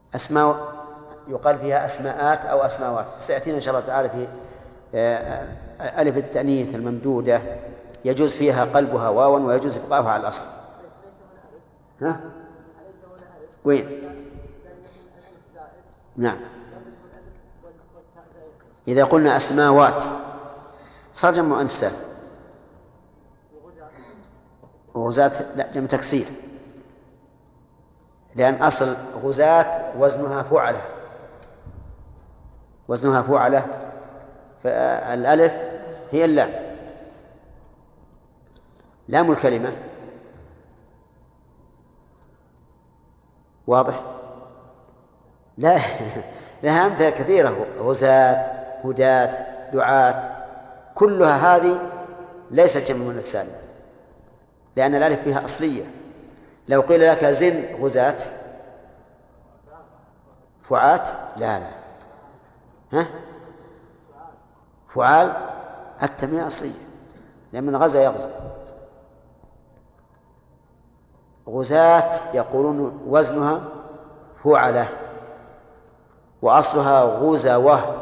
أسماء يقال فيها أسماءات أو أسماوات، سيأتينا إن شاء الله تعالى في ألف التأنيث الممدودة يجوز فيها قلبها واوا ويجوز إبقاؤها على الأصل. ها؟ وين؟ نعم، إذا قلنا أسماوات صار جمع مؤنث سالم، وغزاة لا جمع تكسير، لأن أصل غزاة وزنها فعلة، وزنها فعلة، فالألف هي اللام، لام الكلمة. واضح؟ لا لها أمثلة كثيرة، غزاة، هداة، دعاة، كلها هذه ليست جمع مؤنث سالم، لأن الألف فيها أصلية. لو قيل لك زن غزاة فعات، لا لا، ها؟ فعال التنمية أصلية، لأن من غزا يغزو. غزاة يقولون وزنها فعلة، وأصلها غزوة،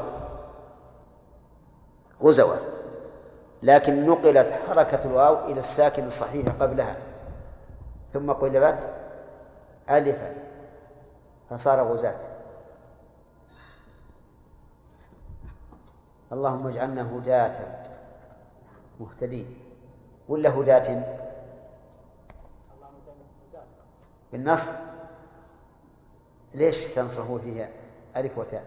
غزوة، لكن نقلت حركة الواو إلى الساكن الصحيح قبلها ثم قلبت ألفا فصار غزاة. اللهم اجعلنا هداة مهتدين، ولا هداة بالنصب؟ ليش تنصره فيها ألف وتاء؟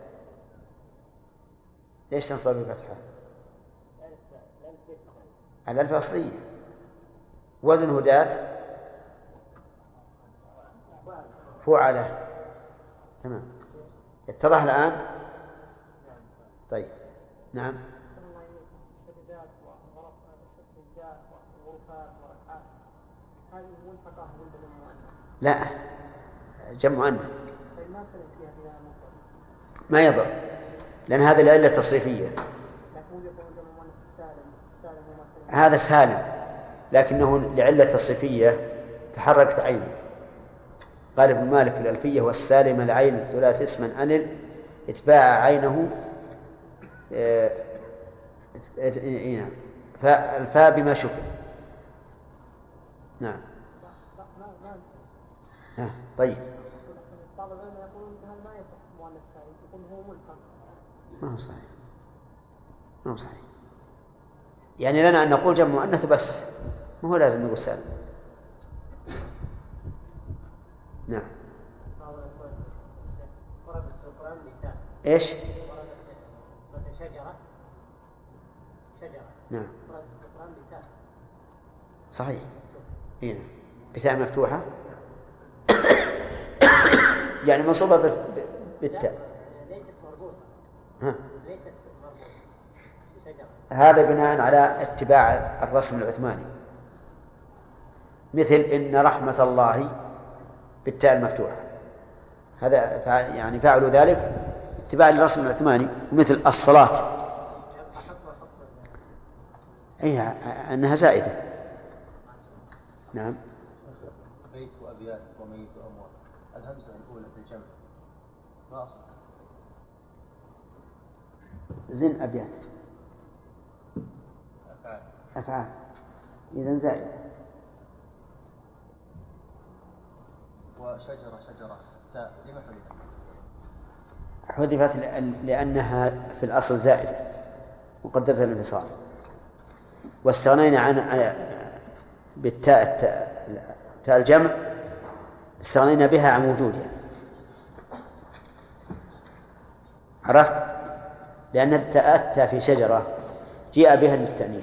ليش تنصره بالفتحة؟ الألف أصلية، وزن هداة فعلة. تمام، اتضح الآن؟ طيب، نعم. لا، جمع مؤنث ما يضر، لأن هذه العلة تصريفية. هذا سالم، لكنه لعلة تصريفية تحركت عينه. قال ابن مالك في الألفية: والسالم العين الثلاث اسما أنل اتباع عينه فالفاء بما شكل. نعم. طيب، ما هو صحيح، ما هو صحيح. يعني لنا أن نقول جمع مؤنث بس، ما هو لازم نقول سالم. نعم. إيش؟ نعم، صحيح. هنا بتاء مفتوحة يعني منصوبة بالتاء، ليست مربوطة. ليست مربوطة شجرة. هذا بناء على اتباع الرسم العثماني، مثل إن رحمة الله بالتاء المفتوحة، هذا يعني فعلوا ذلك اتباع للرسم العثماني. مثل الصلاة، أي أنها زائدة. نعم. بيت وأبيات وميت وأموات، الهمزة الأولى في الجمع ما أصلها؟ زن أبيات أفعال، إذن زائدة. وشجرة شجرات تاء لما حذفت لأنها في الأصل زائدة مقدرة الانفصال، واستغنينا عن بالتاء تاء الجمع، استغنينا بها عن وجودها. عرفت؟ لأن التاء في شجرة جاء بها للتأنيث،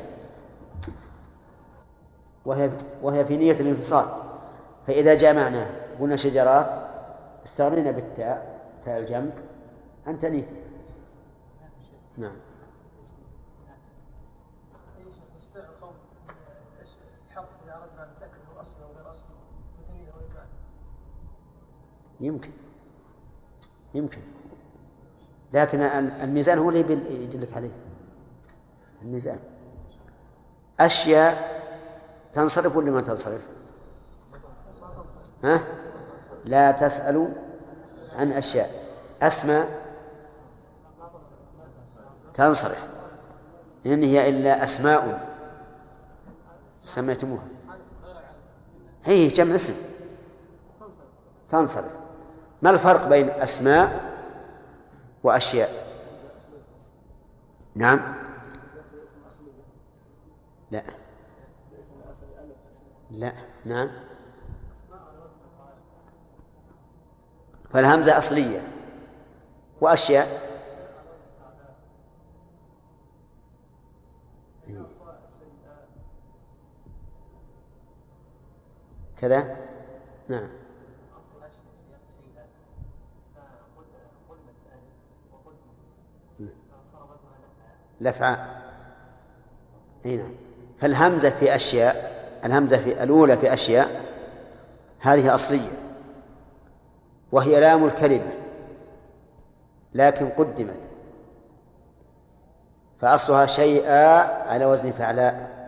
وهي في نية الانفصال، فإذا جمعناها قلنا شجرات استغنينا بالتاء تاء الجمع عن تأنيث. نعم. يمكن، لكن الميزان هو اللي يدلك عليه. الميزان أشياء تنصرف ولا ما تنصرف؟ لا تسألوا عن أشياء. أسماء تنصرف، إن هي إلا أسماء سميتموها، هي جمع اسم تنصرف. ما الفرق بين أسماء وأشياء؟ نعم. لا لا. نعم. فالهمزة أصلية، وأشياء كذا. نعم. لفعاء. نعم. فالهمزة في أشياء، الهمزة في الأولى في أشياء هذه أصلية، وهي لام الكلمة لكن قدمت، فأصلها شيئا على وزن فعلاء،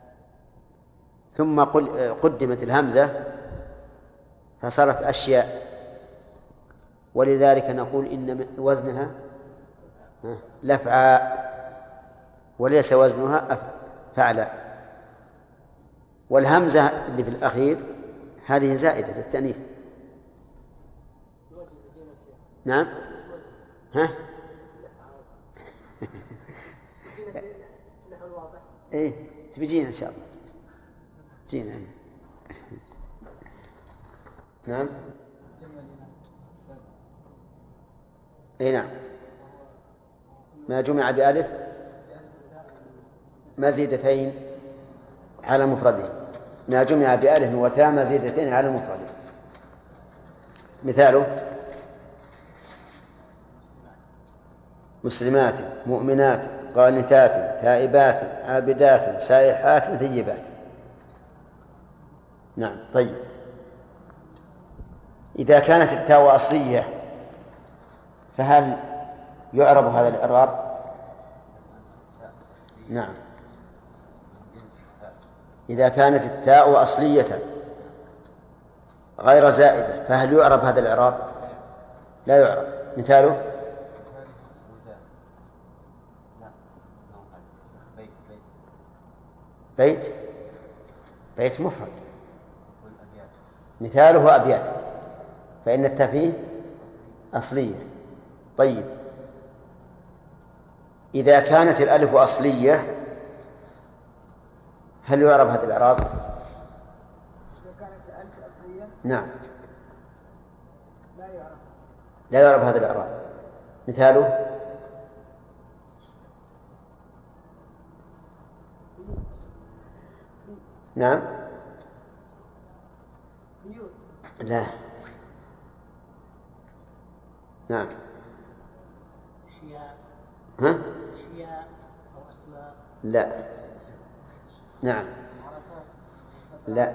ثم قدمت الهمزة فصارت أشياء، ولذلك نقول إن وزنها لفعاء وليس وزنها فعلاء. والهمزة اللي في الأخير هذه زائدة للتأنيث. نعم. ها؟ إيه تبيجينا إن شاء الله، جينا. نعم. إيه نعم. ما جمع بألف مزيدتين على مفرده، ما جمع بألف وتاء مزيدتين على مفرده. مثاله: مسلمات، مؤمنات، قانتات، تائبات، عابدات، سائحات، ثيبات. نعم. طيب، إذا كانت التاء أصلية فهل يعرب هذا الإعراب؟ نعم. إذا كانت التاء أصلية غير زائدة فهل يعرب هذا الإعراب؟ لا يعرب. مثاله: بيت، بيت مفرد. مثاله أبيات، فإن التاء فيه أصلية. طيب، إذا كانت الألف أصلية هل يعرب هذا الإعراب؟ إذا كانت الألف أصلية نعم. لا يعرف. لا يعرب هذا الإعراب. مثاله: نعم. بيوت. لا. نعم. أشياء. ها؟ أشياء أو أسماء. لا. نعم. لا.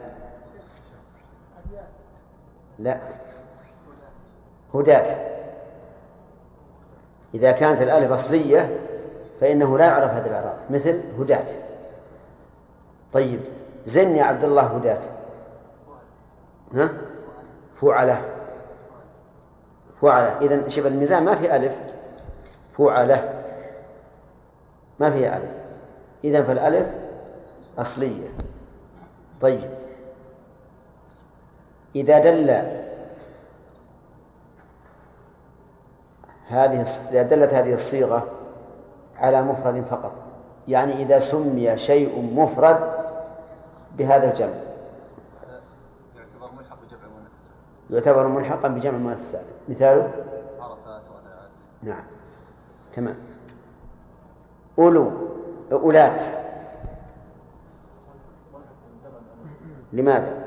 لا. هداة. إذا كانت الألف أصلية فإنه لا يعرف هذا الإعراب، مثل هداة. طيب، زن يا عبد الله هداة. ها؟ فعلة. فعلة. إذن شبه الميزان ما في ألف. فعلة ما فيها ألف، إذن فالألف أصلية. طيب، إذا دلت هذه الصيغة على مفرد فقط، يعني إذا سمي شيء مفرد بهذا الجمع يعتبر ملحقا بجمع المؤنث السالم. مثاله: عرفات وأذعات. نعم. تمام. أولو، أولات. لماذا؟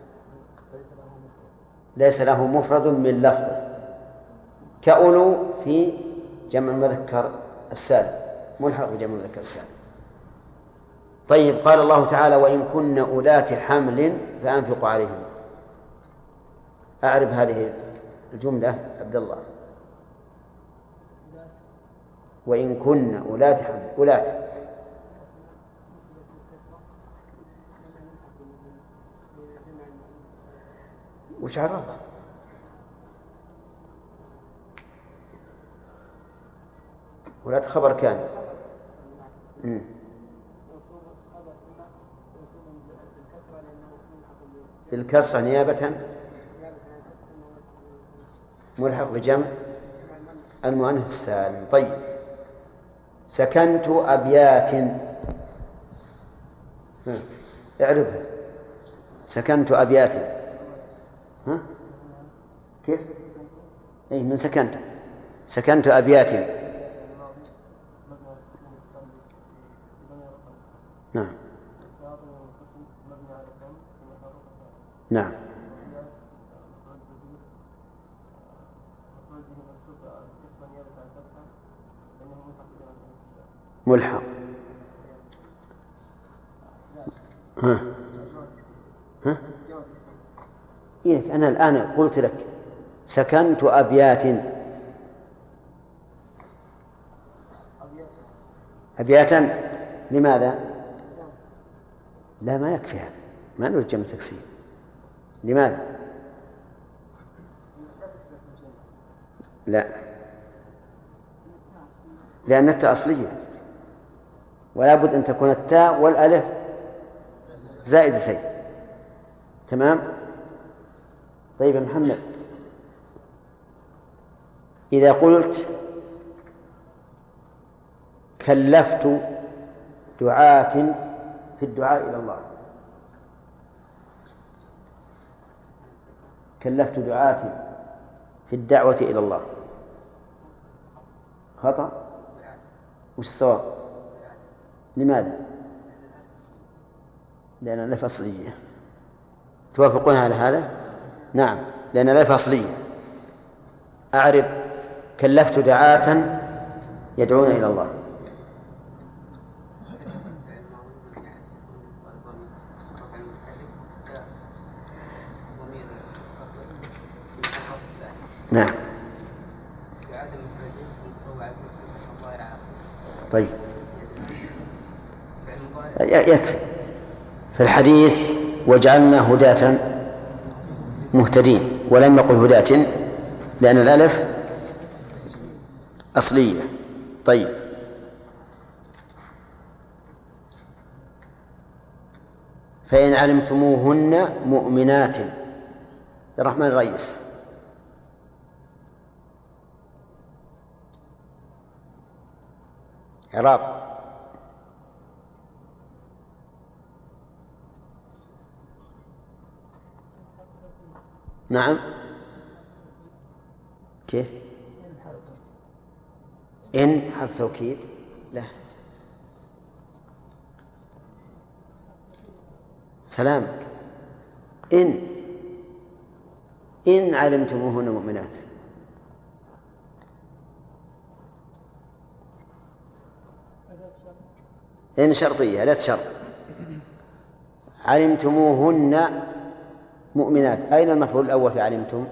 ليس له مفرد من لفظه، كأولو في جمع المذكر السالم، ملحق في جمع المذكر السالم. طيب، قال الله تعالى: وإن كن أولات حمل فأنفقوا عليهم. أعرف هذه الجملة عبد الله. وإن كن أولات حمل، أولات وش عرفها؟ ولات خبر كان. بالكسر نيابة ملحق بجمع المؤنث السالم. طيب، سكنت أبيات. اعرفها. سكنت أبيات. ها؟ كيف؟ أي من سكنت. سكنت أبيات. نعم نعم. ملحق. ها ها. إيه، أنا الآن قلت لك سكنت أبيات. أبياتا لماذا؟ لا، ما يكفي هذا، ما نريد جمع تكسير. لماذا؟ لا، لأن التاء أصلية، ولا بد أن تكون التاء والألف زائدتين. تمام. طيب يا محمد، إذا قلت كلفت دعاة في الدعاء إلى الله، كلفت دعاة في الدعوة إلى الله، خطأ؟ وش الصواب؟ لماذا؟ لأن الألف أصلية. توافقون على هذا؟ نعم، لأن الألف أصلية. أعرب كلفت دعاة يدعون إلى الله. نعم. طيب، يكفي في الحديث وجعلنا هداة مهتدين، ولم يقل هداة لأن الألف أصلية. طيب، فإن علمتموهن مؤمنات. الرحمن الرئيس. إعراب. نعم. كيف؟ إن حرف توكيد. لا، سلامك. إن علمتموهن مؤمنات. إن شرطية لا تشرط. علمتموهن مؤمنات، أين المفعول الأول في علمتم؟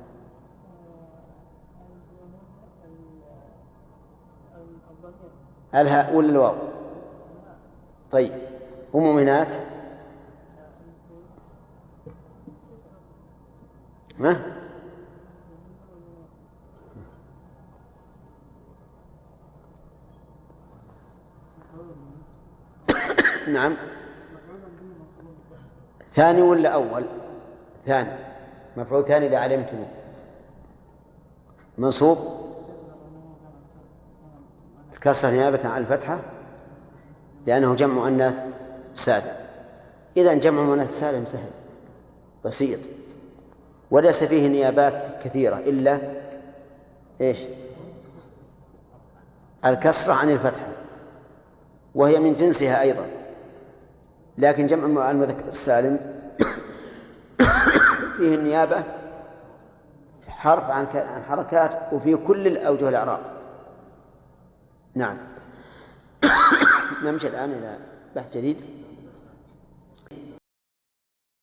الهاء ولا الواو؟ طيب، ومؤمنات ما؟ نعم. ثاني ولا أول؟ ثاني، مفعول ثاني لعلمتم، منصوب الكسر نيابة عن الفتحة لأنه جمع مؤنث سالم. إذن جمع مؤنث سالم سهل بسيط، وليس فيه نيابات كثيرة إلا إيش؟ الكسرة عن الفتحة، وهي من جنسها أيضا. لكن جمع المذكر السالم فيه النيابة حرف عن حركات، وفي كل الأوجه الإعراب. نعم. نمشي الآن إلى بحث جديد.